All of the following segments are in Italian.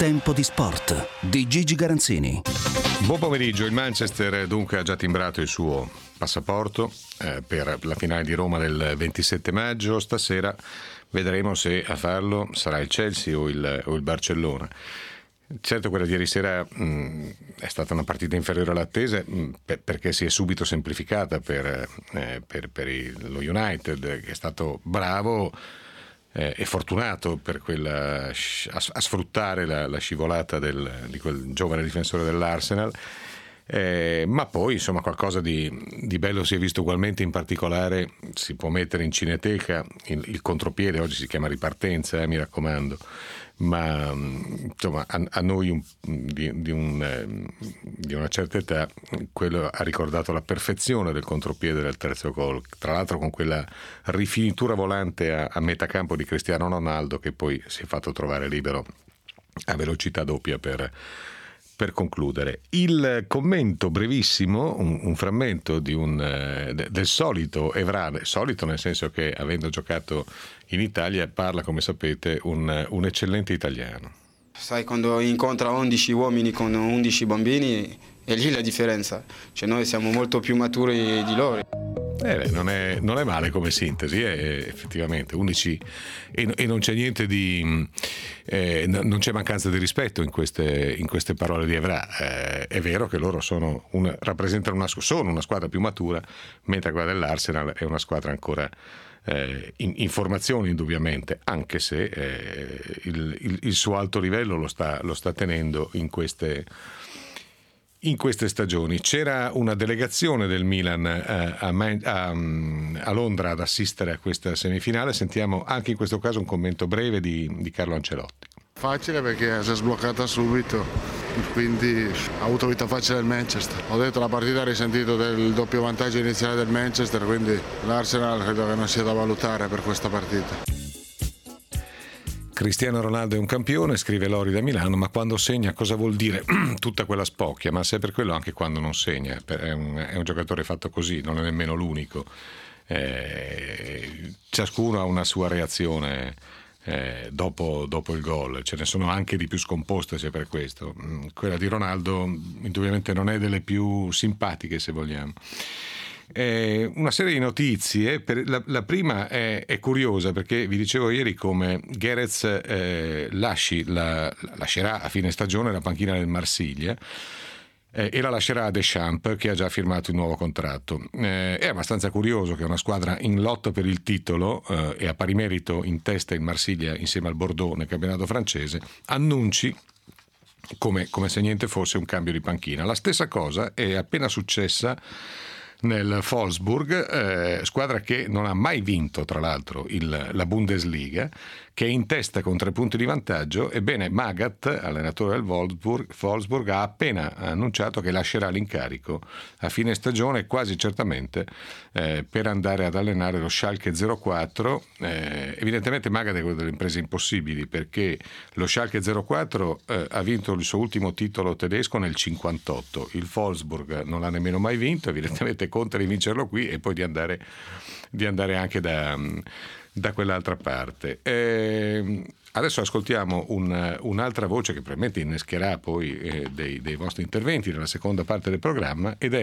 Tempo di sport di Gigi Garanzini. Buon pomeriggio. Il Manchester dunque ha già timbrato il suo passaporto per la finale di Roma del 27 maggio. Stasera vedremo se a farlo sarà il Chelsea o il Barcellona. Certo, quella di ieri sera è stata una partita inferiore all'attesa perché si è subito semplificata per lo United, che è stato bravo e fortunato per a sfruttare la scivolata di quel giovane difensore dell'Arsenal. Ma poi insomma qualcosa di bello si è visto ugualmente. In particolare si può mettere in cineteca il contropiede, oggi si chiama ripartenza, mi raccomando, ma insomma a noi di una certa età quello ha ricordato la perfezione del contropiede del terzo gol, tra l'altro con quella rifinitura volante a metà campo di Cristiano Ronaldo, che poi si è fatto trovare libero a velocità doppia per concludere. Il commento brevissimo, un frammento del solito Evra, solito nel senso che, avendo giocato in Italia, parla, come sapete, un eccellente italiano. Sai, quando incontra 11 uomini con 11 bambini, è lì la differenza. Cioè, noi siamo molto più maturi di loro. Non è male come sintesi, effettivamente 11 e non c'è niente non c'è mancanza di rispetto in queste parole di Evra. È vero che loro rappresentano una squadra più matura, mentre quella dell'Arsenal è una squadra ancora in formazione, indubbiamente, anche se il suo alto livello lo sta tenendo in queste stagioni. C'era una delegazione del Milan a Londra ad assistere a questa semifinale. Sentiamo anche in questo caso un commento breve di Carlo Ancelotti. Facile perché si è sbloccata subito, quindi ha avuto vita facile il Manchester. Ho detto, la partita ha risentito del doppio vantaggio iniziale del Manchester, quindi l'Arsenal credo che non sia da valutare per questa partita. Cristiano Ronaldo è un campione, scrive Lori da Milano, ma quando segna cosa vuol dire tutta quella spocchia? Ma se per quello anche quando non segna, è un giocatore fatto così, non è nemmeno l'unico. Ciascuno ha una sua reazione dopo il gol, ce ne sono anche di più scomposte, se per questo. Quella di Ronaldo indubbiamente non è delle più simpatiche, se vogliamo. Una serie di notizie. La prima è curiosa, perché vi dicevo ieri come Guédez lascerà a fine stagione la panchina del Marsiglia e la lascerà a Deschamps, che ha già firmato il nuovo contratto. È abbastanza curioso che una squadra in lotta per il titolo e a pari merito in testa il Marsiglia insieme al Bordeaux nel campionato francese annunci come se niente fosse un cambio di panchina. La stessa cosa è appena successa nel Wolfsburg, squadra che non ha mai vinto, tra l'altro, la Bundesliga, che è in testa con 3 punti di vantaggio. Ebbene, Magath, allenatore del Wolfsburg, ha appena annunciato che lascerà l'incarico a fine stagione, quasi certamente per andare ad allenare lo Schalke 04. Evidentemente Magath è una delle imprese impossibili, perché lo Schalke 04 ha vinto il suo ultimo titolo tedesco nel 58. Il Wolfsburg non l'ha nemmeno mai vinto, evidentemente conta di vincerlo qui e poi di andare anche da quell'altra parte. Adesso ascoltiamo un'altra voce che probabilmente innescherà poi dei vostri interventi nella seconda parte del programma, ed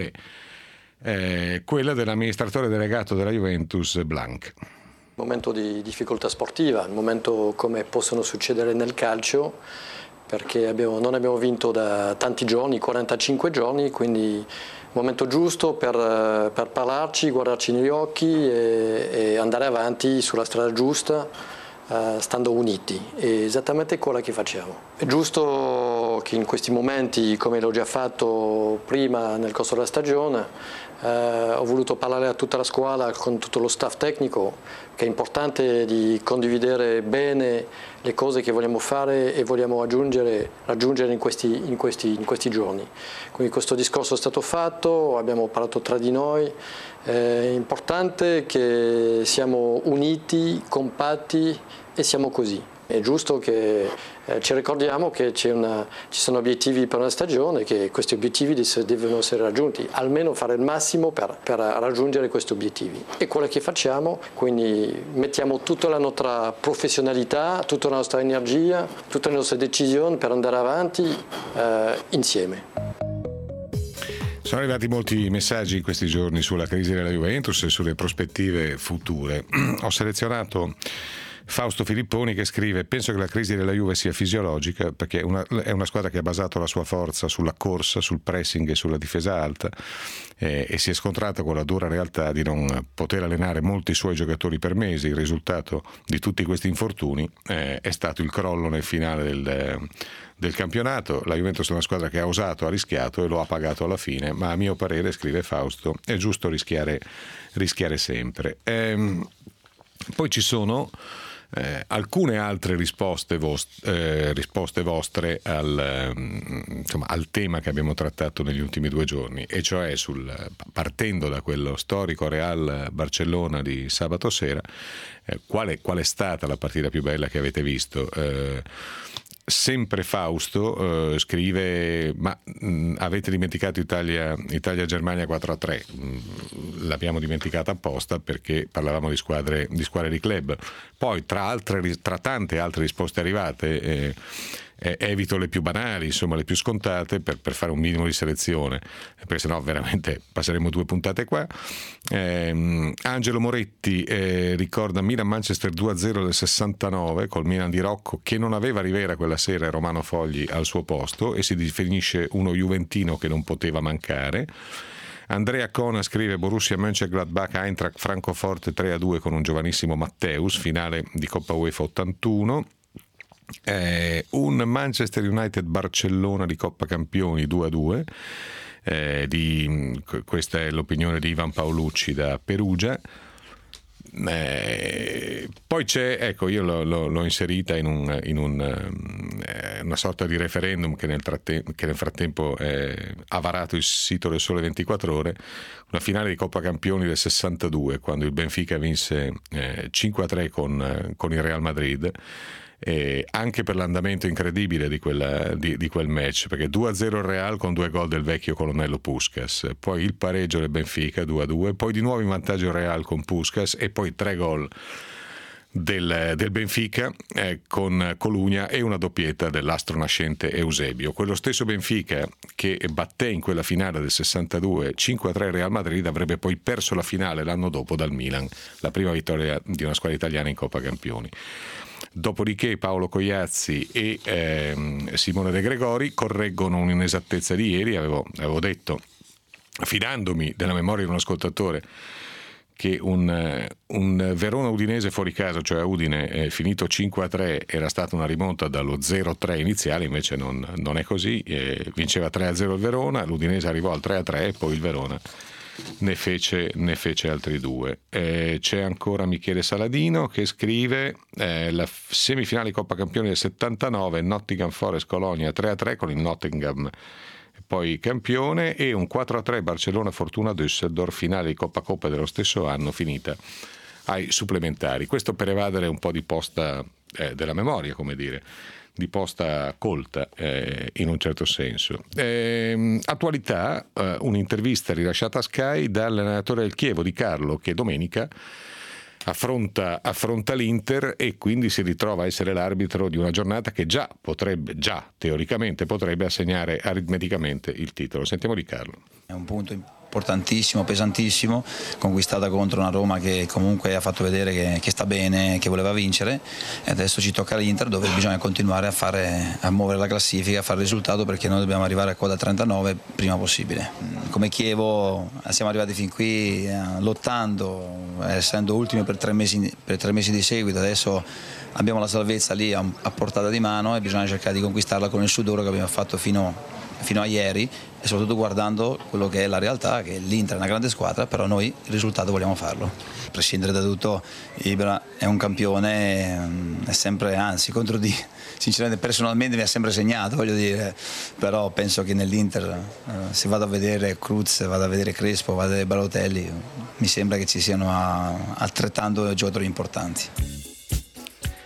è quella dell'amministratore delegato della Juventus, Blanc. Momento di difficoltà sportiva, un momento come possono succedere nel calcio, perché non abbiamo vinto da tanti giorni, 45 giorni, quindi momento giusto per parlarci, guardarci negli occhi e andare avanti sulla strada giusta, stando uniti. È esattamente quello che facciamo. È giusto che in questi momenti, come l'ho già fatto prima nel corso della stagione, ho voluto parlare a tutta la squadra, con tutto lo staff tecnico, che è importante di condividere bene le cose che vogliamo fare e vogliamo raggiungere in questi giorni. Quindi questo discorso è stato fatto, abbiamo parlato tra di noi, è importante che siamo uniti, compatti, e siamo così. È giusto che ci ricordiamo che ci sono obiettivi per una stagione, che questi obiettivi devono essere raggiunti, almeno fare il massimo per raggiungere questi obiettivi. E quello che facciamo, quindi mettiamo tutta la nostra professionalità, tutta la nostra energia, tutte le nostre decisioni per andare avanti insieme. Sono arrivati molti messaggi in questi giorni sulla crisi della Juventus e sulle prospettive future. Ho selezionato Fausto Filipponi che scrive: penso che la crisi della Juve sia fisiologica perché è una squadra che ha basato la sua forza sulla corsa, sul pressing e sulla difesa alta e si è scontrata con la dura realtà di non poter allenare molti suoi giocatori per mesi. Il risultato di tutti questi infortuni è stato il crollo nel finale del campionato. La Juventus è una squadra che ha osato, ha rischiato e lo ha pagato alla fine, ma a mio parere, scrive Fausto, è giusto rischiare sempre. Poi ci sono alcune altre risposte vostre al tema che abbiamo trattato negli ultimi 2 giorni, e cioè partendo da quello storico Real Barcellona di sabato sera, qual è stata la partita più bella che avete visto? Sempre Fausto scrive: ma avete dimenticato Italia-Germania 4-3? L'abbiamo dimenticata apposta perché parlavamo di squadre di club. Poi tra tante altre risposte arrivate evito le più banali, insomma le più scontate, per fare un minimo di selezione, perché sennò veramente passeremo 2 puntate qua. Angelo Moretti ricorda Milan-Manchester 2-0 del 69 col Milan di Rocco, che non aveva Rivera quella sera e Romano Fogli al suo posto, e si definisce uno juventino che non poteva mancare. Andrea Cona scrive Borussia Mönchengladbach Eintracht Francoforte 3-2 con un giovanissimo Matteus, finale di Coppa UEFA 81. Un Manchester United Barcellona di Coppa Campioni 2-2, questa è l'opinione di Ivan Paolucci da Perugia. Poi c'è, ecco, io l'ho inserita in una sorta di referendum che nel frattempo ha varato il sito del Sole 24 Ore, una finale di Coppa Campioni del 62, quando il Benfica vinse 5-3 con il Real Madrid. Anche per l'andamento incredibile di quel match, perché 2-0 il Real con 2 gol del vecchio colonnello Puskás, poi il pareggio del Benfica 2-2, poi di nuovo in vantaggio il Real con Puskás e poi 3 gol del Benfica con Colugna e una doppietta dell'astro nascente Eusebio. Quello stesso Benfica che batté in quella finale del 62 5-3 Real Madrid avrebbe poi perso la finale l'anno dopo dal Milan, la prima vittoria di una squadra italiana in Coppa Campioni. Dopodiché Paolo Cogliazzi e Simone De Gregori correggono un'inesattezza di ieri. Avevo detto, fidandomi della memoria di un ascoltatore, che un Verona Udinese fuori casa, cioè a Udine, finito 5-3, era stata una rimonta dallo 0-3 iniziale. Invece non è così, vinceva 3-0 il Verona, l'Udinese arrivò al 3-3 e poi il Verona ne fece altri 2. C'è ancora Michele Saladino che scrive la semifinale Coppa Campioni del 79, Nottingham Forest Colonia 3-3 con il Nottingham poi campione, e un 4-3 Barcellona Fortuna Düsseldorf, finale di Coppa dello stesso anno, finita ai supplementari. Questo per evadere un po' di posta della memoria, come dire, di posta colta in un certo senso. Attualità, un'intervista rilasciata a Sky dall'allenatore del Chievo Di Carlo, che domenica affronta l'Inter e quindi si ritrova a essere l'arbitro di una giornata che già teoricamente potrebbe assegnare aritmeticamente il titolo. Sentiamo Di Carlo. È un punto importantissimo, pesantissimo, conquistata contro una Roma che comunque ha fatto vedere che sta bene, che voleva vincere, e adesso ci tocca l'Inter, dove bisogna continuare a muovere la classifica, a fare il risultato, perché noi dobbiamo arrivare a quota 39 prima possibile. Come Chievo siamo arrivati fin qui lottando, essendo ultimi per 3 mesi di seguito. Adesso abbiamo la salvezza lì a portata di mano e bisogna cercare di conquistarla con il sudore che abbiamo fatto fino a ieri, e soprattutto guardando quello che è la realtà, che l'Inter è una grande squadra, però noi il risultato vogliamo farlo. A prescindere da tutto, Ibra è un campione, è sempre, anzi, sinceramente personalmente mi ha sempre segnato, voglio dire, però penso che nell'Inter se vado a vedere Cruz, vado a vedere Crespo, vado a vedere Balotelli, mi sembra che ci siano altrettanto giocatori importanti.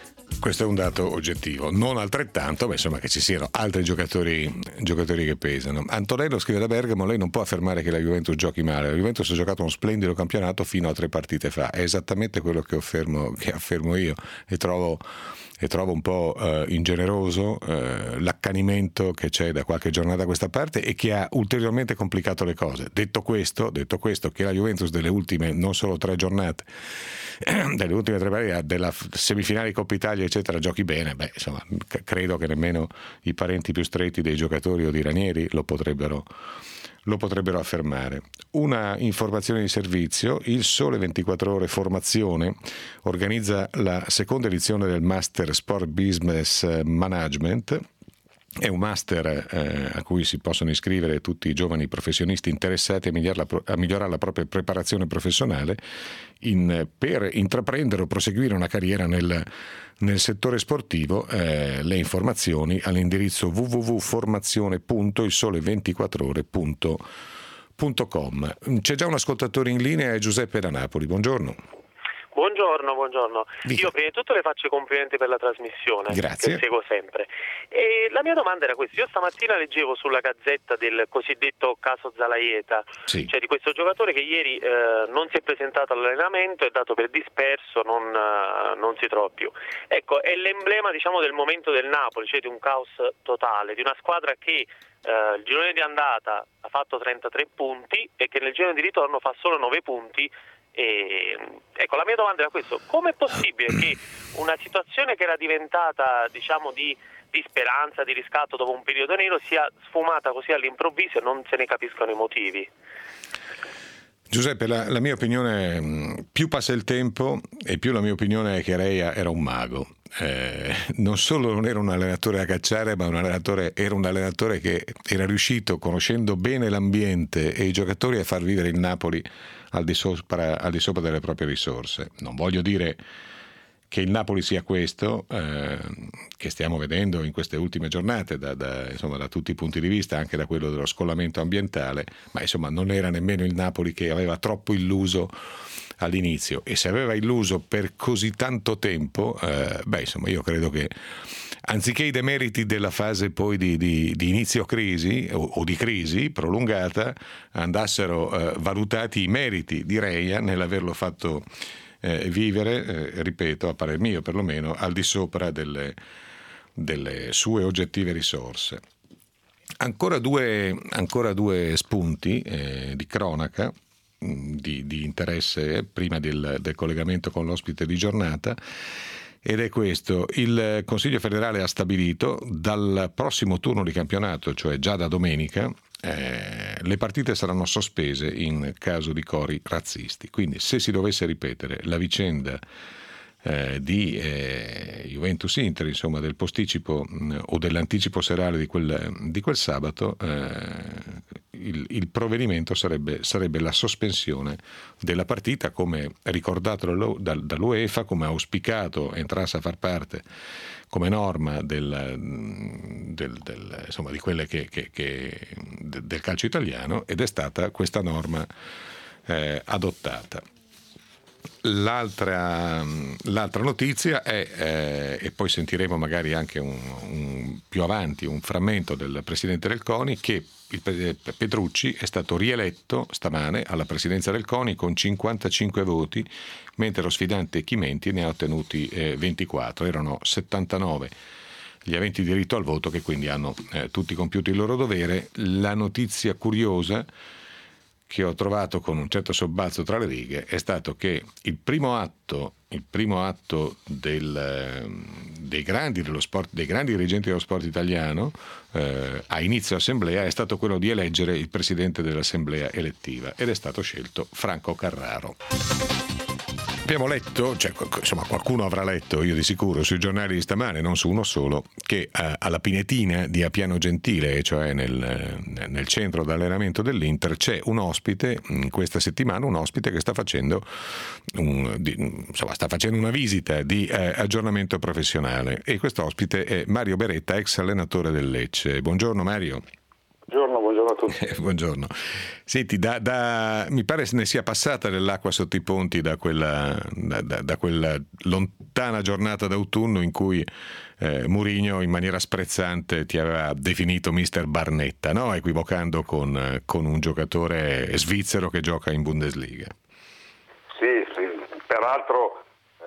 Questo è un dato oggettivo, non altrettanto, insomma, che ci siano altri giocatori che pesano. Antonello scrive da Bergamo: lei non può affermare che la Juventus giochi male, la Juventus ha giocato uno splendido campionato fino a 3 partite fa, è esattamente quello che affermo io, e trovo un po' ingeneroso l'accanimento che c'è da qualche giornata a questa parte e che ha ulteriormente complicato le cose. Detto questo, che la Juventus delle ultime non solo 3 giornate, delle ultime 3 partite, della semifinale Coppa Italia eccetera, giochi bene, insomma, credo che nemmeno i parenti più stretti dei giocatori o di Ranieri lo potrebbero affermare. Una informazione di servizio: il Sole 24 Ore Formazione organizza la seconda edizione del Master Sport Business Management. È un master a cui si possono iscrivere tutti i giovani professionisti interessati a migliorare la propria preparazione professionale per intraprendere o proseguire una carriera nel settore sportivo. Le informazioni all'indirizzo www.formazioне.ilsole24ore.com. C'è già un ascoltatore in linea, è Giuseppe da Napoli. Buongiorno. Buongiorno. Io prima di tutto le faccio i complimenti per la trasmissione. Grazie. Che seguo sempre. E la mia domanda era questa: io stamattina leggevo sulla Gazzetta del cosiddetto caso Zalaieta, sì, cioè di questo giocatore che ieri non si è presentato all'allenamento, è dato per disperso, non si trova più. Ecco, è l'emblema, diciamo, del momento del Napoli, cioè di un caos totale, di una squadra che il girone di andata ha fatto 33 punti e che nel girone di ritorno fa solo 9 punti. Ecco, la mia domanda era questo: com'è possibile che una situazione che era diventata, diciamo, di speranza, di riscatto dopo un periodo nero, sia sfumata così all'improvviso e non se ne capiscono i motivi? Giuseppe, la mia opinione, più passa il tempo e più la mia opinione è che Reia era un mago. Non solo non era un allenatore da cacciare, ma era un allenatore che era riuscito, conoscendo bene l'ambiente e i giocatori, a far vivere il Napoli al di sopra delle proprie risorse. Non voglio dire che il Napoli sia questo che stiamo vedendo in queste ultime giornate da tutti i punti di vista, anche da quello dello scollamento ambientale, ma insomma non era nemmeno il Napoli che aveva troppo illuso all'inizio, e se aveva illuso per così tanto tempo, insomma, io credo che anziché i demeriti della fase poi di inizio crisi o di crisi prolungata, andassero valutati i meriti di Reia nell'averlo fatto vivere, ripeto, a parer mio perlomeno, al di sopra delle sue oggettive risorse. Ancora due spunti di cronaca di interesse prima del collegamento con l'ospite di giornata, ed è questo: il Consiglio federale ha stabilito dal prossimo turno di campionato, cioè già da domenica, le partite saranno sospese in caso di cori razzisti. Quindi, se si dovesse ripetere la vicenda di Juventus-Inter, insomma, del posticipo o dell'anticipo serale di quel sabato, il provvedimento sarebbe la sospensione della partita, come ricordato dall'UEFA, come auspicato entrasse a far parte come norma insomma, di quelle del calcio italiano, ed è stata questa norma adottata. L'altra notizia è, e poi sentiremo magari anche più avanti un frammento del presidente del CONI, che Petrucci è stato rieletto stamane alla presidenza del CONI con 55 voti, mentre lo sfidante Chimenti ne ha ottenuti 24. Erano 79 gli aventi diritto al voto, che quindi hanno tutti compiuto il loro dovere. La notizia curiosa che ho trovato con un certo sobbalzo tra le righe è stato che il primo atto dei grandi dirigenti dello sport italiano a inizio assemblea è stato quello di eleggere il presidente dell'assemblea elettiva, ed è stato scelto Franco Carraro. Abbiamo letto, insomma qualcuno avrà letto, io di sicuro, sui giornali di stamane, non su uno solo, che alla Pinetina di Appiano Gentile, cioè nel centro d'allenamento dell'Inter, c'è un ospite in questa settimana, che sta facendo una visita di aggiornamento professionale, e questo ospite è Mario Beretta, ex allenatore del Lecce. Buongiorno Mario. Buongiorno a tutti. Buongiorno. Senti, mi pare ne sia passata dell'acqua sotto i ponti da quella lontana giornata d'autunno in cui Mourinho in maniera sprezzante ti aveva definito Mister Barnetta, no? Equivocando con un giocatore svizzero che gioca in Bundesliga. Sì, peraltro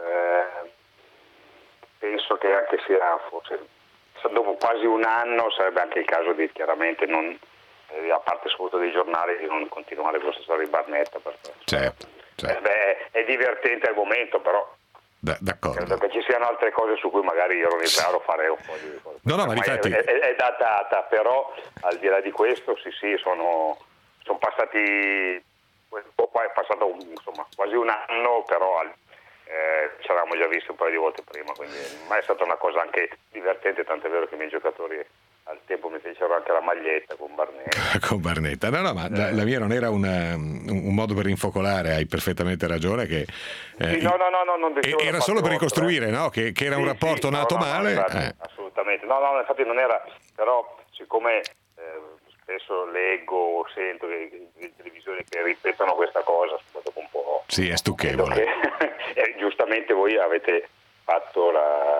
penso che anche sia forse dopo quasi un anno sarebbe anche il caso di chiaramente non, a parte soprattutto dei giornali, di non continuare con questa storia di Barnetta, perché certo. è divertente al momento, però d'accordo. Credo che ci siano altre cose su cui magari io non imparo, fare un po' di cose. No, ma infatti è datata, però al di là di questo sì, sono passati, è passato insomma quasi un anno, però ci eravamo già visti un paio di volte prima, quindi ma è stata una cosa anche divertente, tant'è vero che i miei giocatori al tempo mi fecero anche la maglietta con Barnetta. Con Barnetta. No, ma la mia non era un modo per rinfocolare, hai perfettamente ragione che sì, no, non era solo per ricostruire, no? Che era un rapporto nato male. Infatti, assolutamente. No, infatti non era, però siccome spesso leggo o sento in televisione che ripetono questa cosa, dopo un po'. Sì, è stucchevole. Giustamente voi avete fatto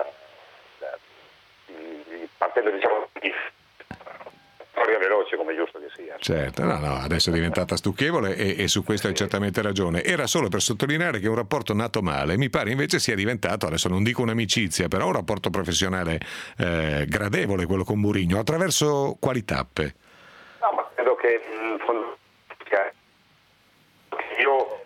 partendo diciamo di storia veloce, come è giusto che sia. Certo, no, adesso è diventata stucchevole e su questo hai certamente ragione. Era solo per sottolineare che un rapporto nato male mi pare invece sia diventato, adesso non dico un'amicizia, però un rapporto professionale gradevole, quello con Mourinho. Attraverso quali tappe? No, ma credo che io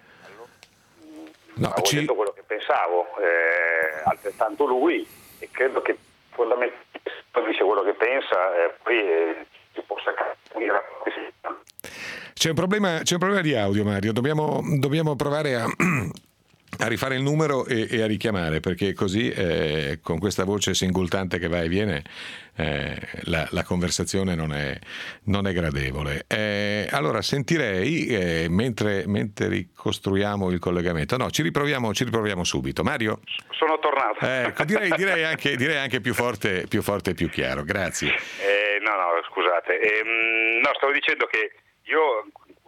avevo detto quello che pensavo, altrettanto lui, e credo che fondamentalmente dice quello che pensa, poi si possa capire. C'è un problema di audio, Mario, dobbiamo provare a rifare il numero e a richiamare, perché così con questa voce singultante che va e viene la conversazione non è gradevole. Allora sentirei mentre ricostruiamo il collegamento. No, ci riproviamo subito. Mario? Sono tornato. Direi anche più forte e più chiaro. Grazie. No, scusate. Stavo dicendo che io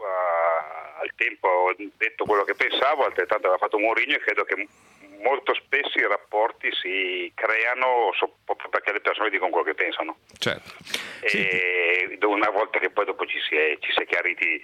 al tempo ho detto quello che pensavo, altrettanto aveva fatto Mourinho, e credo che molto spesso i rapporti si creano proprio perché le persone dicono quello che pensano. Certo. E una volta che poi dopo ci si è chiariti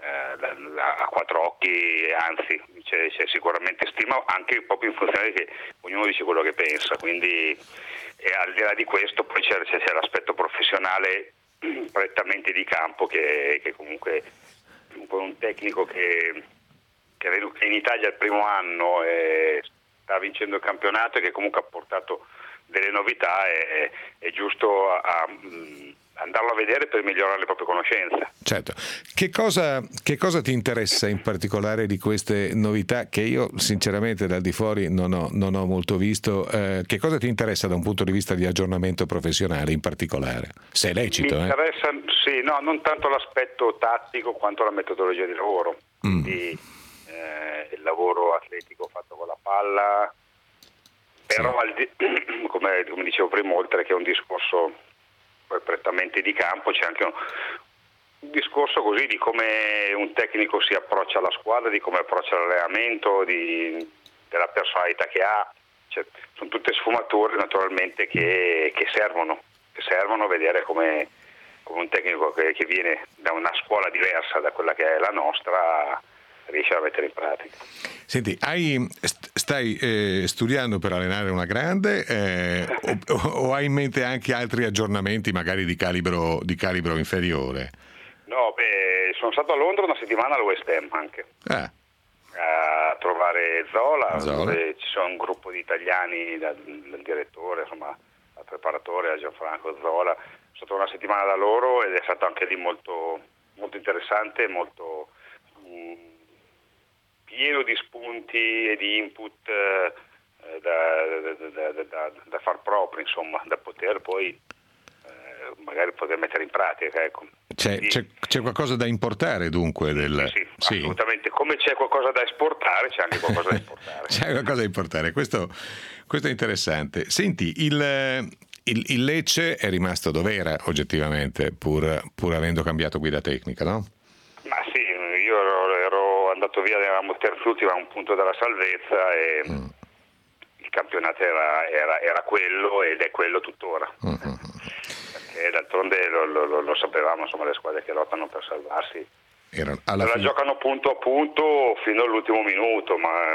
a quattro occhi, anzi c'è sicuramente stima anche proprio in funzione che ognuno dice quello che pensa, quindi al di là di questo poi c'è l'aspetto professionale prettamente di campo che comunque un tecnico che in Italia è il primo anno sta vincendo il campionato e che comunque ha portato delle novità, è giusto andarlo a vedere per migliorare le proprie conoscenze. Certo. Che cosa ti interessa in particolare di queste novità che io sinceramente dal di fuori non ho molto visto? Che cosa ti interessa da un punto di vista di aggiornamento professionale in particolare? Se è lecito. Mi interessa, sì, no, non tanto l'aspetto tattico quanto la metodologia di lavoro. Quindi, il lavoro atletico fatto con la palla, però come dicevo prima, oltre che un discorso prettamente di campo, c'è anche un discorso così di come un tecnico si approccia alla squadra, di come approccia l'allenamento, della personalità che ha. Sono tutte sfumature naturalmente che servono a vedere come un tecnico che viene da una scuola diversa da quella che è la nostra riesce a mettere in pratica. Senti, stai studiando per allenare una grande o hai in mente anche altri aggiornamenti magari di calibro inferiore? No, sono stato a Londra una settimana al West Ham anche a trovare Zola. Dove ci sono un gruppo di italiani, dal direttore, insomma al preparatore, a Gianfranco Zola. Sono stato una settimana da loro ed è stato anche lì molto, molto interessante, molto pieno di spunti e di input da far proprio, insomma, da poter poi magari poter mettere in pratica, ecco. C'è qualcosa da importare dunque sì, assolutamente, come c'è qualcosa da esportare c'è anche qualcosa da importare. C'è qualcosa da importare, questo è interessante. Senti, il Lecce è rimasto dove era oggettivamente, pur avendo cambiato guida tecnica, no? Ma sì, io ero andato via, eravamo terzultimi a un punto della salvezza e il il campionato era quello ed è quello tuttora. Perché d'altronde lo sapevamo, insomma, le squadre che lottano per salvarsi la giocano punto a punto fino all'ultimo minuto, ma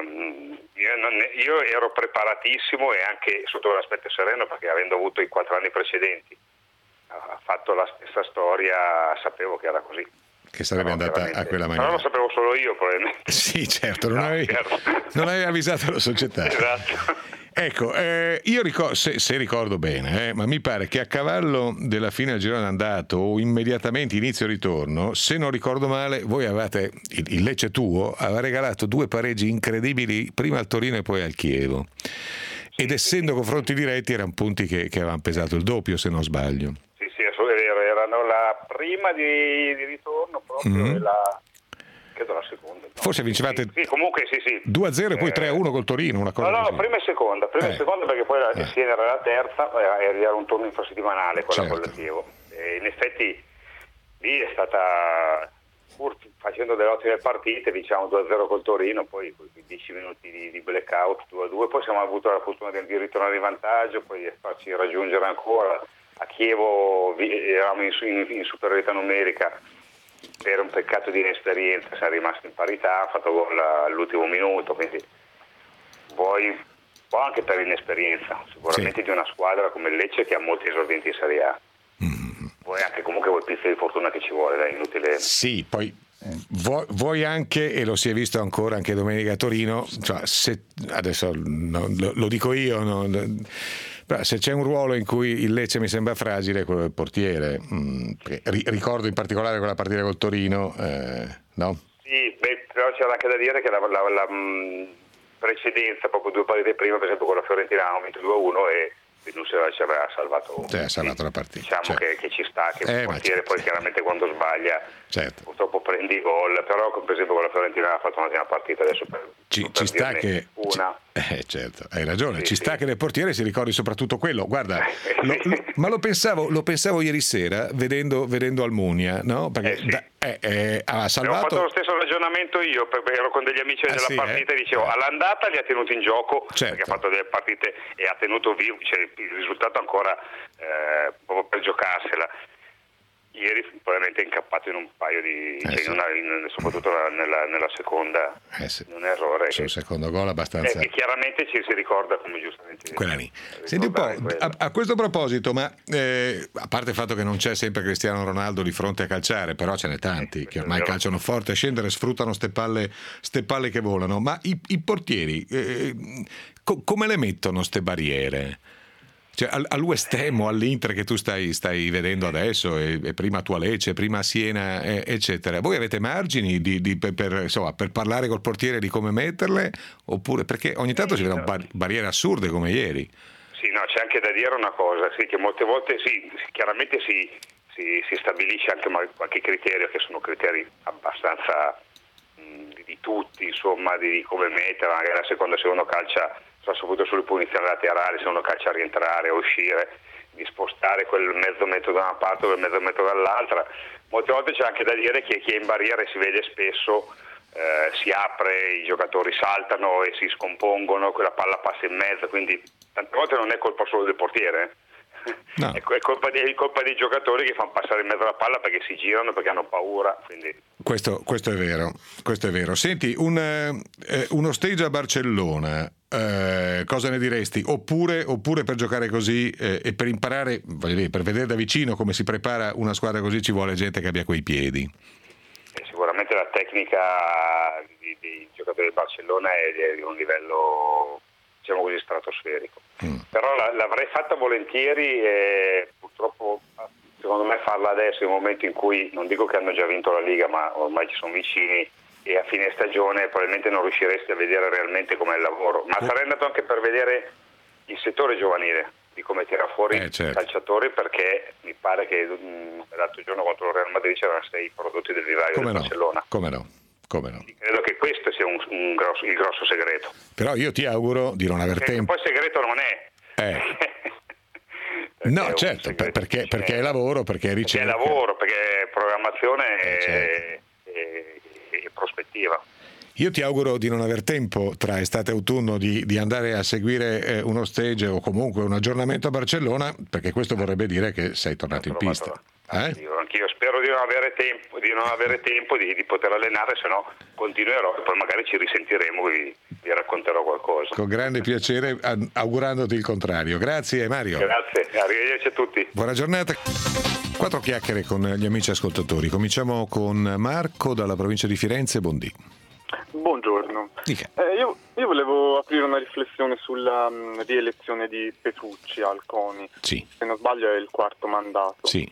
io ero preparatissimo e anche sotto l'aspetto sereno, perché avendo avuto i 4 anni precedenti ha fatto la stessa storia, sapevo che era così, che sarebbe andata a quella maniera. Però lo sapevo solo io, probabilmente. Sì, certo, non avevi avvisato la società. Esatto. Ecco, io ricordo, se ricordo bene, ma mi pare che a cavallo della fine del girone andato o immediatamente inizio ritorno, se non ricordo male, voi avevate, il Lecce tuo, aveva regalato 2 pareggi incredibili, prima al Torino e poi al Chievo. Ed essendo confronti diretti erano punti che avevano pesato il doppio, se non sbaglio. Sì, è vero, erano la prima di ritorno proprio e la... credo la seconda. No? Forse vincevate comunque sì. 2-0 e poi 3-1 col Torino, una cosa così. Prima e seconda, perché poi la Siena era la terza e era un turno infrasettimanale, quella con il Chievo. E in effetti lì è stata, pur facendo delle ottime partite, vinciamo 2-0 col Torino, poi 15 minuti di blackout 2-2, poi abbiamo avuto la fortuna di ritornare in vantaggio, poi farci raggiungere ancora. A Chievo eravamo in superiorità numerica, per un peccato di inesperienza siamo rimasti in parità, ha fatto gol all'ultimo minuto, quindi può anche per inesperienza sicuramente di una squadra come il Lecce che ha molti esordienti in Serie A. Poi anche comunque quel pizzo di fortuna che ci vuole, è inutile. Sì, poi vuoi anche, e lo si è visto ancora anche domenica a Torino, cioè adesso lo dico io, se c'è un ruolo in cui il Lecce mi sembra fragile è quello del portiere. Ricordo in particolare quella partita col Torino, no? Sì, però c'era anche da dire che la precedenza, proprio 2 partite prima, per esempio con la Fiorentina avevamo vinto 2-1 e Venus ci aveva salvato, la partita. Diciamo che ci sta, che il portiere poi chiaramente quando sbaglia purtroppo prendi gol, però per esempio con la Fiorentina aveva fatto un'ottima partita, adesso ci sta che una. Certo, hai ragione, ci sta che del portiere si ricordi soprattutto quello. Guarda, ma lo pensavo ieri sera vedendo Almunia, no? Perché ha salvato. Ho fatto lo stesso ragionamento io, perché ero con degli amici della partita e dicevo all'andata li ha tenuti in gioco, perché ha fatto delle partite e ha tenuto vivo, cioè, il risultato ancora proprio per giocarsela. Ieri probabilmente è incappato in un paio di soprattutto nella seconda, in un errore sul secondo gol abbastanza che chiaramente ci si ricorda, come giustamente quella lì. Senti un po', a questo proposito, ma a parte il fatto che non c'è sempre Cristiano Ronaldo di fronte a calciare, però ce n'è tanti che ormai calciano forte a scendere, sfruttano ste palle che volano, ma i portieri come le mettono ste barriere? Cioè, al West Ham o all'Inter che tu stai vedendo adesso e prima tu a Lecce, prima a Siena, eccetera, voi avete margini per parlare col portiere di come metterle, oppure perché ogni tanto si vedono barriere assurde come ieri? Sì, no, c'è anche da dire una cosa, sì, che molte volte chiaramente si stabilisce anche qualche criterio, che sono criteri abbastanza di tutti, insomma, di come mettere, magari a seconda se uno calcia soprattutto sulle punizioni laterali, se uno calcia a rientrare o uscire, di spostare quel mezzo metro da una parte o quel mezzo metro dall'altra. Molte volte c'è anche da dire che chi è in barriera si vede spesso, si apre, i giocatori saltano e si scompongono, quella palla passa in mezzo, quindi tante volte non è colpa solo del portiere, no. È colpa dei giocatori che fanno passare in mezzo la palla perché si girano, perché hanno paura, quindi... Questo è vero. Senti, uno stage a Barcellona, cosa ne diresti? Oppure per giocare così e per imparare, per vedere da vicino come si prepara una squadra così, ci vuole gente che abbia quei piedi. Sicuramente la tecnica dei giocatori del Barcellona è di un livello, diciamo così, stratosferico. Però l'avrei fatta volentieri e purtroppo secondo me farla adesso, in un momento in cui non dico che hanno già vinto la Liga, ma ormai ci sono vicini, e a fine stagione probabilmente non riusciresti a vedere realmente com'è il lavoro, ma sarei andato anche per vedere il settore giovanile, di come tira fuori i calciatori, perché mi pare che l'altro giorno contro il Real Madrid c'erano 6 prodotti del vivaio del Barcellona. Come no? Credo che questo sia il grosso segreto. Però io ti auguro di non aver tempo. Poi segreto non è. No, certo, perché è lavoro, perché è ricerca. Perché è lavoro, perché è programmazione e prospettiva. Io ti auguro di non aver tempo tra estate e autunno di andare a seguire uno stage o comunque un aggiornamento a Barcellona, perché questo vorrebbe dire che sei tornato in pista. Anch'io spero di non avere tempo di poter allenare, se no continuerò e poi magari ci risentiremo e vi racconterò qualcosa. Con grande piacere, augurandoti il contrario. Grazie Mario. Grazie, arrivederci a tutti. Buona giornata. 4 chiacchiere con gli amici ascoltatori. Cominciamo con Marco dalla provincia di Firenze. Buondì. Buongiorno. Io volevo aprire una riflessione sulla rielezione di Petrucci al CONI. Sì. Se non sbaglio è il 4º mandato. Sì.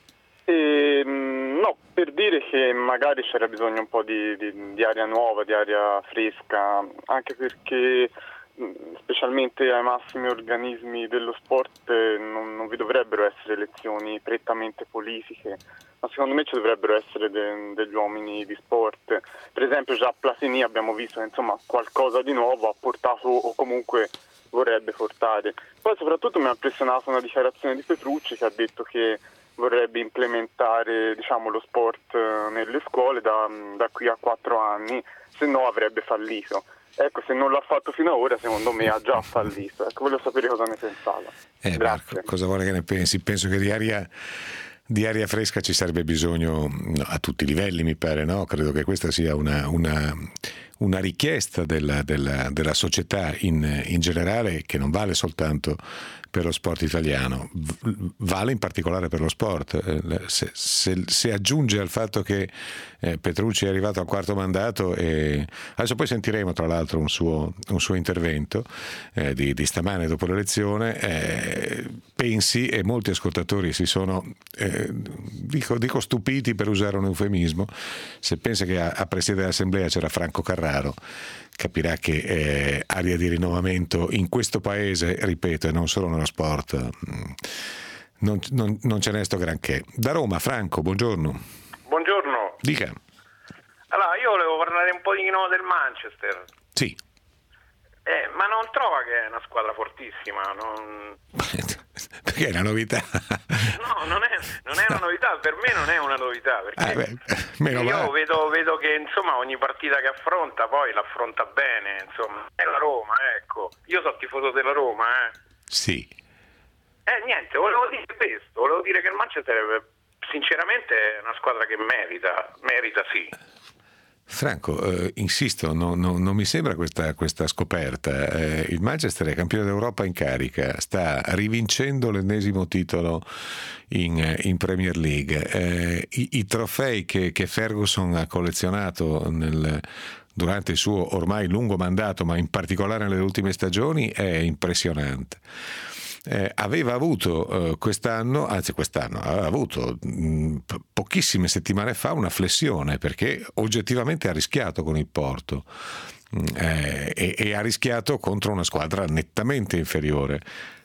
No, per dire che magari c'era bisogno un po' di aria nuova, di aria fresca, anche perché specialmente ai massimi organismi dello sport non vi dovrebbero essere elezioni prettamente politiche, ma secondo me ci dovrebbero essere degli uomini di sport. Per esempio già a Platini abbiamo visto che insomma qualcosa di nuovo ha portato o comunque vorrebbe portare. Poi soprattutto mi ha impressionato una dichiarazione di Petrucci che ha detto che vorrebbe implementare lo sport nelle scuole da qui a 4 anni, se no avrebbe fallito. Ecco, se non l'ha fatto fino ad ora, secondo me ha già fallito. Ecco, voglio sapere cosa ne pensava. Grazie. Marco, cosa vuole che ne pensi? Penso che di aria fresca ci sarebbe bisogno a tutti i livelli, mi pare, no? Credo che questa sia una richiesta della società in generale, che non vale soltanto per lo sport italiano, vale in particolare per lo sport. Se aggiunge al fatto che Petrucci è arrivato al 4º mandato, e adesso poi sentiremo tra l'altro un suo intervento di stamane dopo l'elezione, pensi, e molti ascoltatori si sono dico stupiti per usare un eufemismo, se pensa che a presiedere l'assemblea c'era Franco Carraro, capirà che aria di rinnovamento in questo paese, ripeto, e non solo nello sport, non ce n'è sto granché. Da Roma, Franco, buongiorno. Buongiorno. Dica. Allora, io volevo parlare un pochino del Manchester. Sì. Ma non trova che è una squadra fortissima? Perché è una novità? No, non è una novità, per me non è una novità, perché io vedo che insomma ogni partita che affronta poi l'affronta bene, insomma. È la Roma, ecco. Io sono tifoso della Roma, Sì. Niente, volevo dire questo, volevo dire che il Manchester sinceramente è una squadra che merita sì. Franco, insisto, non mi sembra questa scoperta. Il Manchester è campione d'Europa in carica, sta rivincendo l'ennesimo titolo in Premier League. I trofei che Ferguson ha collezionato durante il suo ormai lungo mandato, ma in particolare nelle ultime stagioni, è impressionante. Aveva avuto aveva avuto pochissime settimane fa una flessione, perché oggettivamente ha rischiato con il Porto e ha rischiato contro una squadra nettamente inferiore,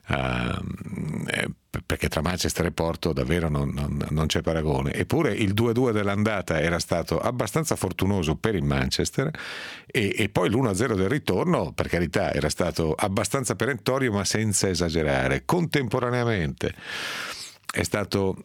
perché tra Manchester e Porto davvero non c'è paragone. Eppure il 2-2 dell'andata era stato abbastanza fortunoso per il Manchester, e poi l'1-0 del ritorno, per carità, era stato abbastanza perentorio, ma senza esagerare. Contemporaneamente è stato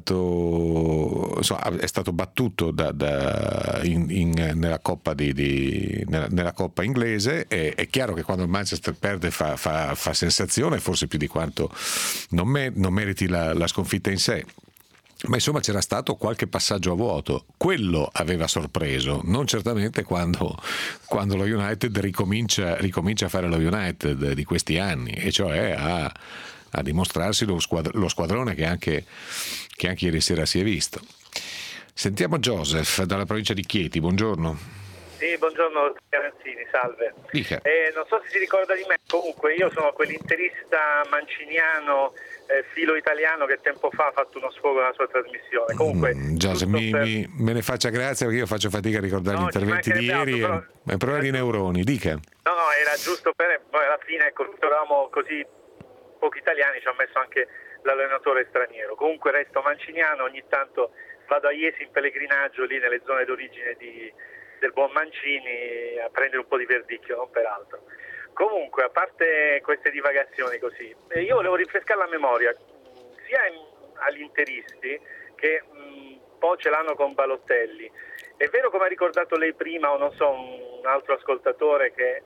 battuto nella Coppa nella Coppa inglese. È chiaro che quando il Manchester perde fa sensazione, forse più di quanto non meriti la sconfitta in sé. Ma insomma c'era stato qualche passaggio a vuoto. Quello aveva sorpreso, non certamente quando lo United ricomincia a fare lo United di questi anni, e cioè a dimostrarsi lo squadrone che anche ieri sera si è visto. Sentiamo Joseph dalla provincia di Chieti, buongiorno. Sì, buongiorno Garanzini, salve. Non so se si ricorda di me, comunque io sono quell'interista manciniano filo italiano che tempo fa ha fatto uno sfogo nella sua trasmissione. Comunque me ne faccia grazia, perché io faccio fatica a ricordare gli interventi di ieri, è problema di neuroni, dica. No, era giusto poi alla fine, ecco, eravamo così pochi italiani, ci ha messo anche l'allenatore straniero. Comunque resto manciniano, ogni tanto vado a Iesi in pellegrinaggio lì nelle zone d'origine del buon Mancini a prendere un po' di verdicchio, non per altro. Comunque, a parte queste divagazioni così, io volevo rinfrescare la memoria sia agli interisti che un po' ce l'hanno con Balotelli. È vero, come ha ricordato lei prima, o non so, un altro ascoltatore, che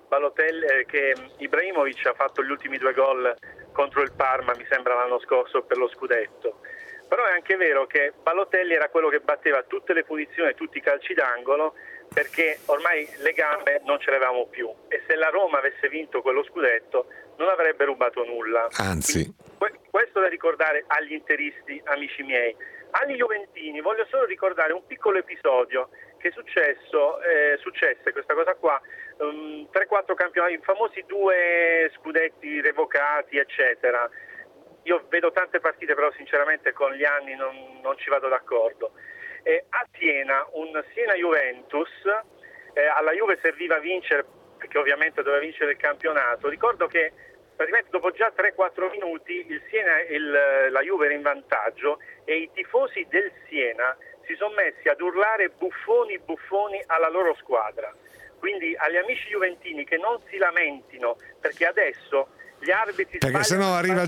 che Ibrahimovic ha fatto gli ultimi 2 gol contro il Parma, mi sembra l'anno scorso, per lo scudetto. Però è anche vero che Balotelli era quello che batteva tutte le punizioni, tutti i calci d'angolo, perché ormai le gambe non ce le avevamo più, e se la Roma avesse vinto quello scudetto non avrebbe rubato nulla. Anzi, questo da ricordare agli interisti, amici miei. Agli juventini voglio solo ricordare un piccolo episodio che successe questa cosa qua, 3-4 campionati, i famosi 2 scudetti revocati, eccetera. Io vedo tante partite, però sinceramente con gli anni non ci vado d'accordo. A Siena, un Siena-Juventus, alla Juve serviva vincere, perché ovviamente doveva vincere il campionato. Ricordo che praticamente dopo già 3-4 minuti la Juve era in vantaggio e i tifosi del Siena si sono messi ad urlare buffoni alla loro squadra. Quindi agli amici juventini che non si lamentino, perché adesso gli arbitri, perché se no arriva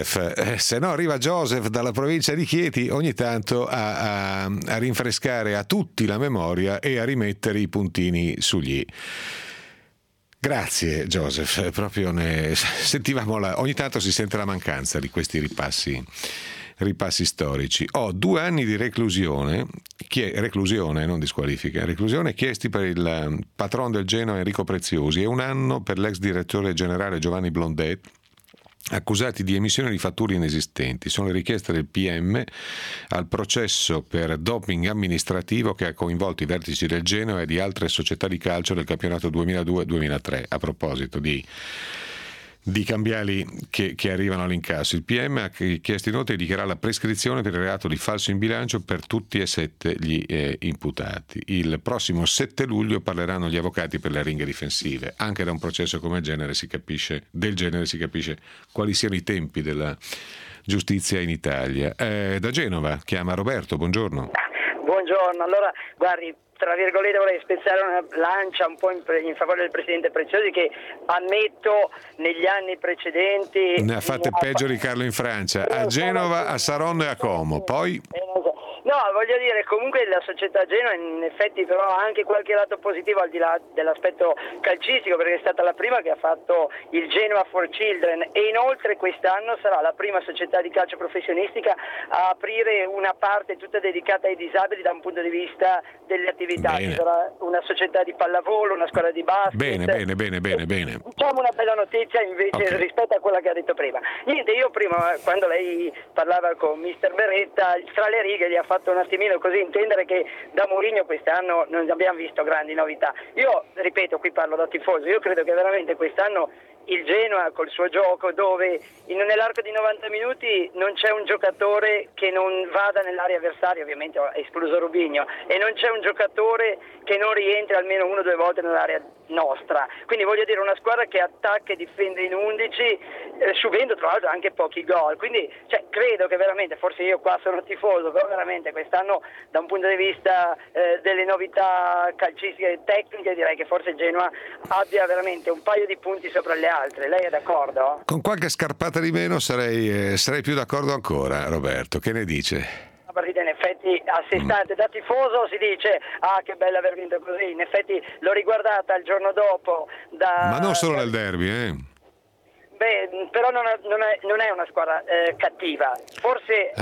Joseph dalla provincia di Chieti ogni tanto a rinfrescare a tutti la memoria e a rimettere i puntini sugli i. Grazie Joseph, proprio sentivamo ogni tanto si sente la mancanza di questi ripassi storici. 2 anni di reclusione, non di squalifica, reclusione chiesti per il patron del Genoa Enrico Preziosi e 1 anno per l'ex direttore generale Giovanni Blondet, accusati di emissione di fatture inesistenti. Sono le richieste del PM al processo per doping amministrativo che ha coinvolto i vertici del Genoa e di altre società di calcio del campionato 2002-2003. A proposito di cambiali che arrivano all'incasso, il PM ha chiesto inoltre di dichiarare la prescrizione per il reato di falso in bilancio per tutti e 7 gli imputati. Il prossimo 7 luglio parleranno gli avvocati per le ringhe difensive. Anche da un processo del genere si capisce quali siano i tempi della giustizia in Italia. Da Genova chiama Roberto, buongiorno. Buongiorno, allora guardi, tra virgolette vorrei spezzare una lancia un po' in favore del Presidente Preziosi, che ammetto negli anni precedenti ne ha fatte peggio di Carlo in Francia, a Genova, a Saronno e a Como, poi no, voglio dire, comunque la società Genoa in effetti però ha anche qualche lato positivo al di là dell'aspetto calcistico, perché è stata la prima che ha fatto il Genoa for Children e inoltre quest'anno sarà la prima società di calcio professionistica a aprire una parte tutta dedicata ai disabili da un punto di vista delle attività. Ci sarà una società di pallavolo, una squadra di basket. Bene. Diciamo una bella notizia invece rispetto a quella che ha detto prima. Niente, io prima quando lei parlava con Mister Berretta, tra le righe gli ha fatto un attimino così intendere che da Mourinho quest'anno non abbiamo visto grandi novità. Io ripeto, qui parlo da tifoso, io credo che veramente quest'anno il Genoa col suo gioco, dove nell'arco di 90 minuti non c'è un giocatore che non vada nell'area avversaria, ovviamente escluso Rubinho, e non c'è un giocatore che non rientri almeno 1 o 2 volte nell'area nostra. Quindi voglio dire, una squadra che attacca e difende in 11, subendo tra l'altro anche pochi gol. Quindi credo che veramente, forse io qua sono tifoso, però veramente quest'anno da un punto di vista delle novità calcistiche e tecniche direi che forse il Genoa abbia veramente un paio di punti sopra le altre. Lei è d'accordo? Con qualche scarpata di meno sarei più d'accordo ancora, Roberto. Che ne dice? La partita in effetti a sé stante, da tifoso si dice che bello aver vinto così, in effetti l'ho riguardata il giorno dopo ma non solo nel derby, però non è una squadra cattiva, forse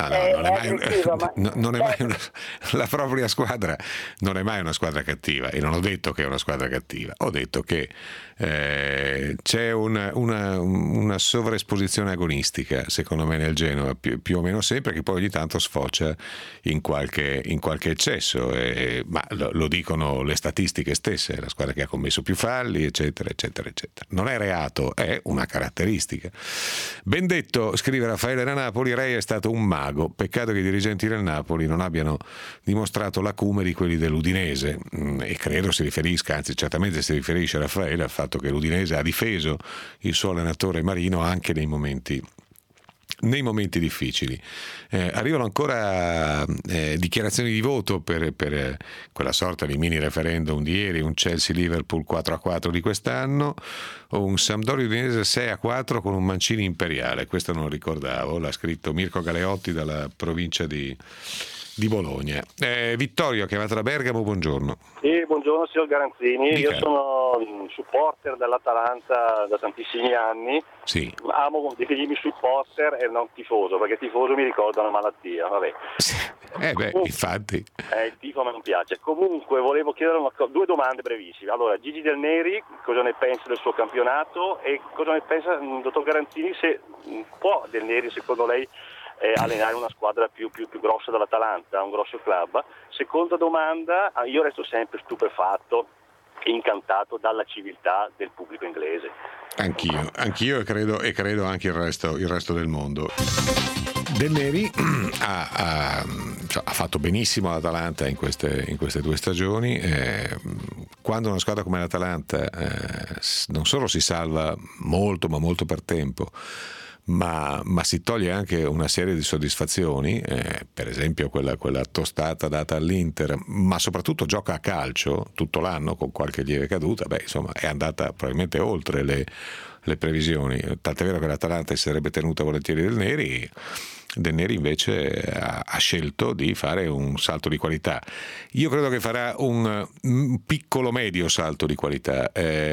non è mai la propria squadra non è mai una squadra cattiva, e non ho detto che è una squadra cattiva, ho detto che c'è una sovraesposizione agonistica secondo me nel Genoa più o meno sempre, che poi ogni tanto sfocia in qualche eccesso, ma lo dicono le statistiche stesse, è la squadra che ha commesso più falli eccetera eccetera eccetera. Non è reato, è una caratteristica. Ben detto, scrive Raffaele da Napoli, Rei è stato un mago, peccato che i dirigenti del Napoli non abbiano dimostrato l'acume di quelli dell'Udinese, e credo si riferisca, anzi certamente si riferisce Raffaele al fatto che l'Udinese ha difeso il suo allenatore Marino anche nei momenti difficili. Arrivano ancora dichiarazioni di voto per quella sorta di mini referendum di ieri, un Chelsea-Liverpool 4-4 di quest'anno o un Sampdoria-Udinese 6-4 con un Mancini imperiale. Questo non lo ricordavo, l'ha scritto Mirko Galeotti dalla provincia di di Bologna. Vittorio, chiamato da Bergamo, buongiorno. Sì, buongiorno signor Garanzini. Dica. Io sono un supporter dell'Atalanta da tantissimi anni. Sì. Amo definirmi supporter e non tifoso, perché tifoso mi ricorda una malattia. Vabbè. Infatti. Il tifo a me non piace. Comunque volevo chiedere due domande brevissime. Allora, Gigi Del Neri, cosa ne pensa del suo campionato e cosa ne pensa il dottor Garanzini, se può Del Neri, secondo lei, allenare una squadra più grossa dell'Atalanta, un grosso club? Seconda domanda, io resto sempre stupefatto e incantato dalla civiltà del pubblico inglese. Anch'io e credo anche il resto del mondo. Del Neri ha fatto benissimo l'Atalanta in queste 2 stagioni. Quando una squadra come l'Atalanta non solo si salva molto, ma molto per tempo, ma si toglie anche una serie di soddisfazioni, per esempio quella tostata data all'Inter, ma soprattutto gioca a calcio tutto l'anno con qualche lieve caduta, insomma è andata probabilmente oltre le previsioni, tant'è vero che l'Atalanta si sarebbe tenuta volentieri Del Neri invece ha scelto di fare un salto di qualità. Io credo che farà un piccolo medio salto di qualità,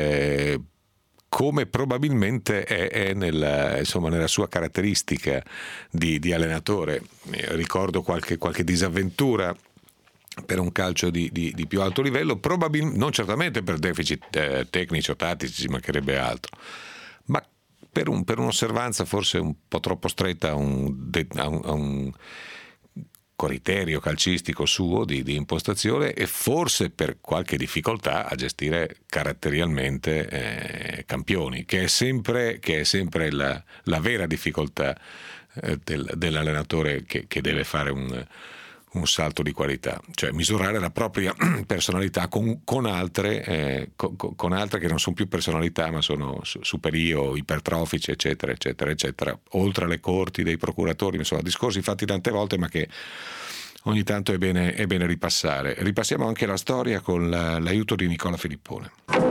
come probabilmente è nella sua caratteristica di allenatore. Ricordo qualche disavventura per un calcio di più alto livello, non certamente per deficit tecnici o tattici, ci mancherebbe altro, ma per un'osservanza forse un po' troppo stretta a un criterio calcistico suo di impostazione, e forse per qualche difficoltà a gestire caratterialmente campioni, che è sempre la vera difficoltà dell'allenatore che deve fare un salto di qualità, cioè misurare la propria personalità con altre che non sono più personalità ma sono superio, ipertrofici, eccetera eccetera eccetera, oltre alle corti dei procuratori, insomma discorsi fatti tante volte ma che ogni tanto è bene ripassare. Ripassiamo anche la storia con l'aiuto di Nicola Filippone.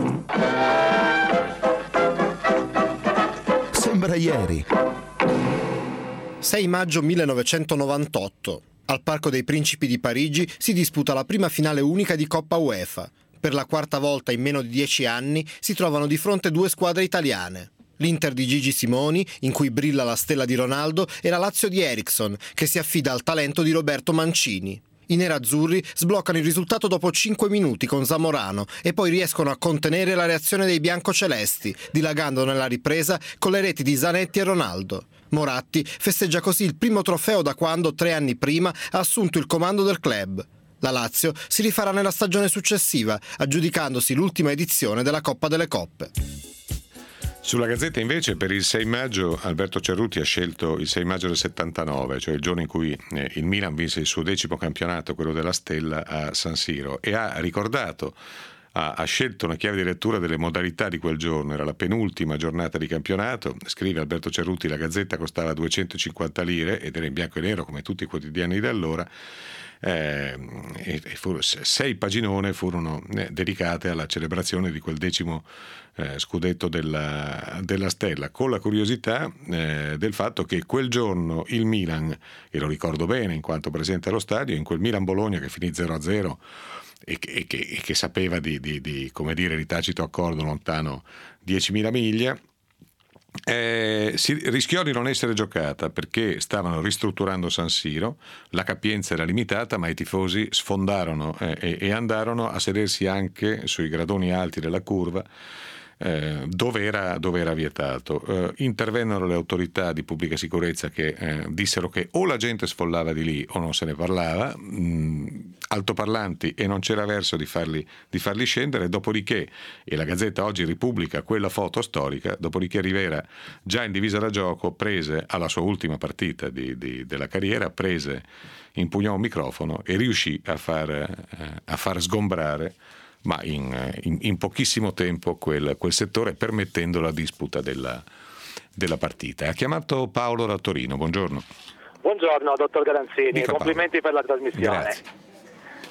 Sembra ieri. 6 maggio 1998. Al Parco dei Principi di Parigi si disputa la prima finale unica di Coppa UEFA. Per la 4ª volta in meno di 10 anni si trovano di fronte 2 squadre italiane. L'Inter di Gigi Simoni, in cui brilla la stella di Ronaldo, e la Lazio di Eriksson, che si affida al talento di Roberto Mancini. I nerazzurri sbloccano il risultato dopo 5 minuti con Zamorano e poi riescono a contenere la reazione dei biancocelesti, dilagando nella ripresa con le reti di Zanetti e Ronaldo. Moratti festeggia così il primo trofeo da quando 3 anni prima ha assunto il comando del club. La Lazio si rifarà nella stagione successiva, aggiudicandosi l'ultima edizione della Coppa delle Coppe. Sulla Gazzetta invece per il 6 maggio Alberto Cerruti ha scelto il 6 maggio del 79, cioè il giorno in cui il Milan vinse il suo 10° campionato, quello della Stella, a San Siro, e ha ricordato, ha scelto una chiave di lettura delle modalità di quel giorno. Era la penultima giornata di campionato, scrive Alberto Cerruti, la Gazzetta costava 250 lire ed era in bianco e nero come tutti i quotidiani di allora. 6 paginone furono dedicate alla celebrazione di quel 10° scudetto della Stella, con la curiosità del fatto che quel giorno il Milan, e lo ricordo bene in quanto presente allo stadio, in quel Milan-Bologna che finì 0-0 e che sapeva di come dire, di tacito accordo lontano 10.000 miglia, si rischiò di non essere giocata perché stavano ristrutturando San Siro, la capienza era limitata, ma i tifosi sfondarono e andarono a sedersi anche sui gradoni alti della curva, dove era vietato. Intervennero le autorità di pubblica sicurezza che dissero che o la gente sfollava di lì o non se ne parlava, altoparlanti, e non c'era verso di farli scendere. Dopodiché, e la Gazzetta oggi ripubblica quella foto storica, dopodiché Rivera, già in divisa da gioco, prese alla sua ultima partita della carriera, impugnò un microfono e riuscì a far sgombrare, ma in pochissimo tempo, quel settore, permettendo la disputa della partita. Ha chiamato Paolo da Torino, buongiorno. Buongiorno dottor Garanzini, Dica, complimenti per la trasmissione. Grazie.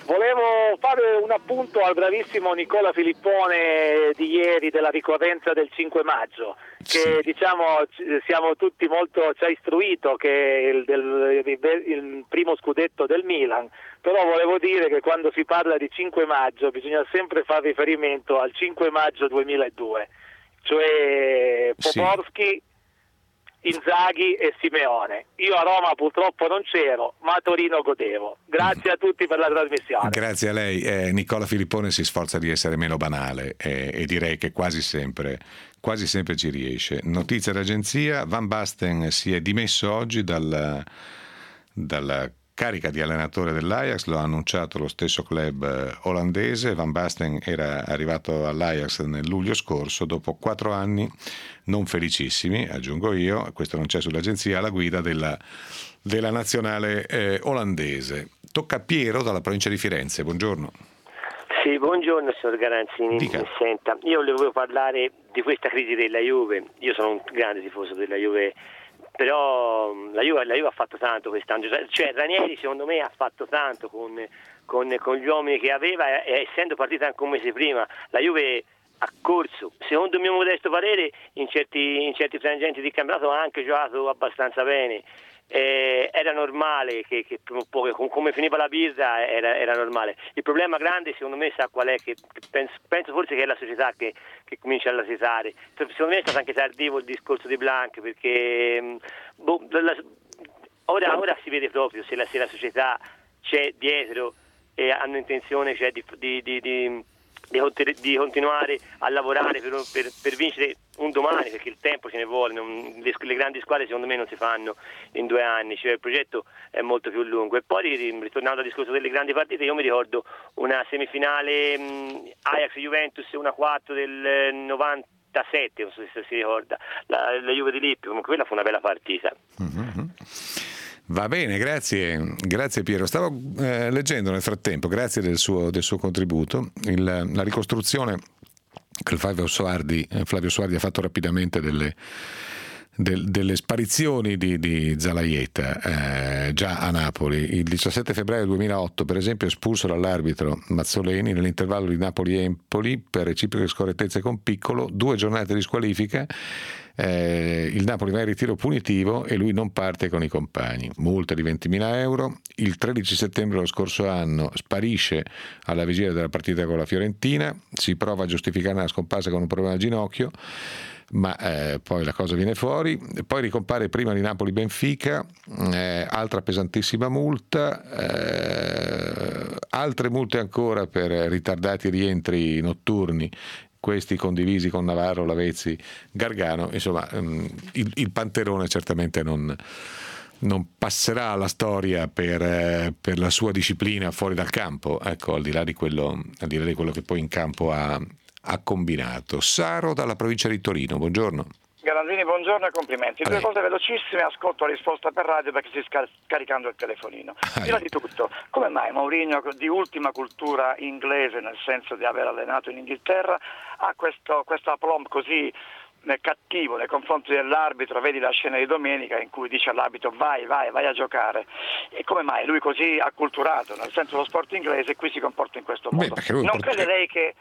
Volevo fare un appunto al bravissimo Nicola Filippone di ieri della ricorrenza del 5 maggio, che diciamo siamo tutti molto, ci ha istruito che il primo scudetto del Milan, però volevo dire che quando si parla di 5 maggio bisogna sempre fare riferimento al 5 maggio 2002, cioè Poborski, Inzaghi e Simeone. Io a Roma purtroppo non c'ero, ma a Torino godevo. Grazie a tutti per la trasmissione. Grazie a lei. Nicola Filippone si sforza di essere meno banale e direi che quasi sempre ci riesce. Notizia d'agenzia: Van Basten si è dimesso oggi dalla carica di allenatore dell'Ajax, lo ha annunciato lo stesso club olandese. Van Basten era arrivato all'Ajax nel luglio scorso, dopo 4 anni non felicissimi, aggiungo io, questo non c'è sull'agenzia, alla guida della nazionale olandese. Tocca a Piero dalla provincia di Firenze, buongiorno. Sì, buongiorno signor Garanzini. Dica. Senta, io volevo parlare di questa crisi della Juve. Io sono un grande tifoso della Juve, però la Juve ha fatto tanto quest'anno, cioè Ranieri secondo me ha fatto tanto con gli uomini che aveva, essendo partita anche un mese prima. La Juve ha corso, secondo il mio modesto parere, in certi frangenti di campionato ha anche giocato abbastanza bene. Era normale che come finiva la birra era normale. Il problema grande secondo me sa qual è, che penso forse che è la società che comincia a lasitare. Secondo me è stato anche tardivo il discorso di Blanc, perché ora si vede proprio se la società c'è dietro e hanno intenzione, cioè, di continuare a lavorare per vincere un domani, perché il tempo ce ne vuole. Le grandi squadre secondo me non si fanno in 2 anni, cioè il progetto è molto più lungo. E poi, ritornando al discorso delle grandi partite, io mi ricordo una semifinale Ajax-Juventus 1-4 del 97, non so se si ricorda, la Juve di Lippi, comunque quella fu una bella partita. Mm-hmm. Va bene, grazie Piero. Stavo leggendo nel frattempo, grazie del suo contributo, la ricostruzione che Flavio Suardi ha fatto rapidamente delle sparizioni di Zalaieta già a Napoli. Il 17 febbraio 2008, per esempio, espulso dall'arbitro Mazzoleni nell'intervallo di Napoli-Empoli per reciproche scorrettezze con Piccolo, 2 giornate di squalifica. Il Napoli va in ritiro punitivo e lui non parte con i compagni. Multa di 20.000 euro. Il 13 settembre dello scorso anno sparisce alla vigilia della partita con la Fiorentina, si prova a giustificare la scomparsa con un problema al ginocchio, ma poi la cosa viene fuori. Poi ricompare prima di Napoli-Benfica, altra pesantissima multa, altre multe ancora per ritardati rientri notturni, questi condivisi con Navarro, Lavezzi, Gargano. Insomma, il Panterone certamente non passerà alla storia per la sua disciplina fuori dal campo, ecco, al di là di quello che poi in campo ha combinato. Saro dalla provincia di Torino, buongiorno. Garanzini, buongiorno e complimenti. 2 cose velocissime, ascolto la risposta per radio perché si sta caricando il telefonino. Prima di tutto, come mai Mourinho, di ultima cultura inglese, nel senso di aver allenato in Inghilterra, ha questo aplomb così cattivo nei confronti dell'arbitro? Vedi la scena di domenica in cui dice all'arbitro vai a giocare. E come mai lui così acculturato nel senso dello sport inglese qui si comporta in questo modo? Non crede lei che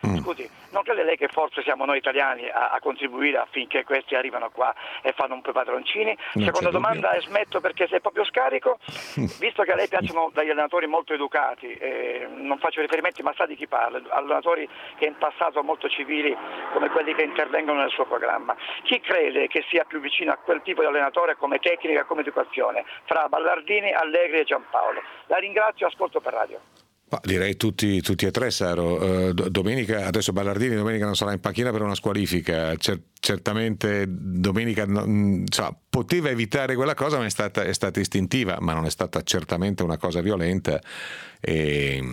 forse siamo noi italiani a contribuire affinché questi arrivano qua e fanno un po' padroncini? Seconda domanda, e smetto perché sei proprio scarico, visto che a lei piacciono degli allenatori molto educati, non faccio riferimenti ma sa di chi parla, allenatori che in passato molto civili come quelli che intervengono nel suo programma. Chi crede che sia più vicino a quel tipo di allenatore come tecnica e come educazione, fra Ballardini, Allegri e Giampaolo? La ringrazio, ascolto per radio. Direi tutti e tre, Saro. Domenica, adesso Ballardini domenica non sarà in panchina per una squalifica, certamente domenica poteva evitare quella cosa, ma è stata istintiva, ma non è stata certamente una cosa violenta, e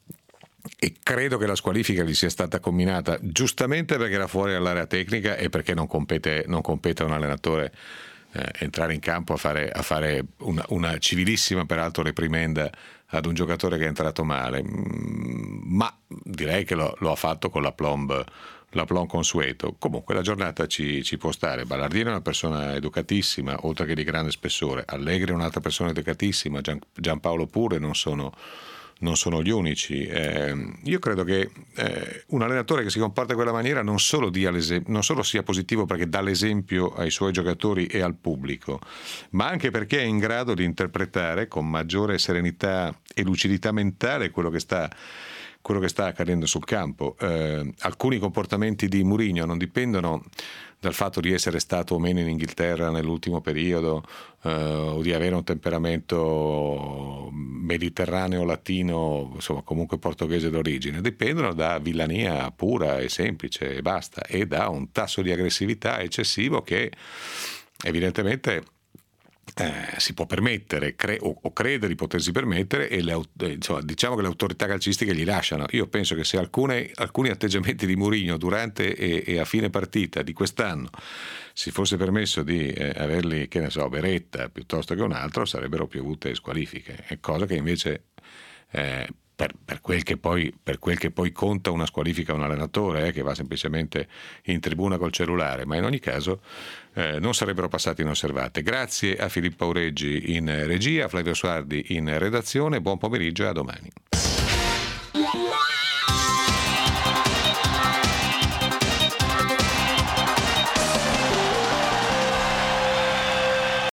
credo che la squalifica gli sia stata comminata giustamente perché era fuori dall'area tecnica e perché non compete a un allenatore entrare in campo a fare una civilissima peraltro reprimenda ad un giocatore che è entrato male, ma direi che lo ha fatto con l'aplomb consueto. Comunque la giornata ci può stare. Ballardini è una persona educatissima, oltre che di grande spessore. Allegri è un'altra persona educatissima, Giampaolo pure, non sono non sono gli unici. Io credo che un allenatore che si comporta in quella maniera non solo sia positivo perché dà l'esempio ai suoi giocatori e al pubblico, ma anche perché è in grado di interpretare con maggiore serenità e lucidità mentale quello che sta accadendo sul campo. Alcuni comportamenti di Mourinho non dipendono dal fatto di essere stato o meno in Inghilterra nell'ultimo periodo, o di avere un temperamento mediterraneo, latino, insomma comunque portoghese d'origine. Dipendono da villania pura e semplice e basta, e da un tasso di aggressività eccessivo che evidentemente si può permettere o crede di potersi permettere, e diciamo che le autorità calcistiche gli lasciano. Io penso che se alcuni atteggiamenti di Mourinho durante e a fine partita di quest'anno si fosse permesso di averli, che ne so, Beretta piuttosto che un altro, sarebbero piovute squalifiche, cosa che invece per quel che poi conta una squalifica a un allenatore che va semplicemente in tribuna col cellulare, ma in ogni caso non sarebbero passate inosservate. Grazie a Filippo Aureggi in regia, a Flavio Suardi in redazione, buon pomeriggio e a domani.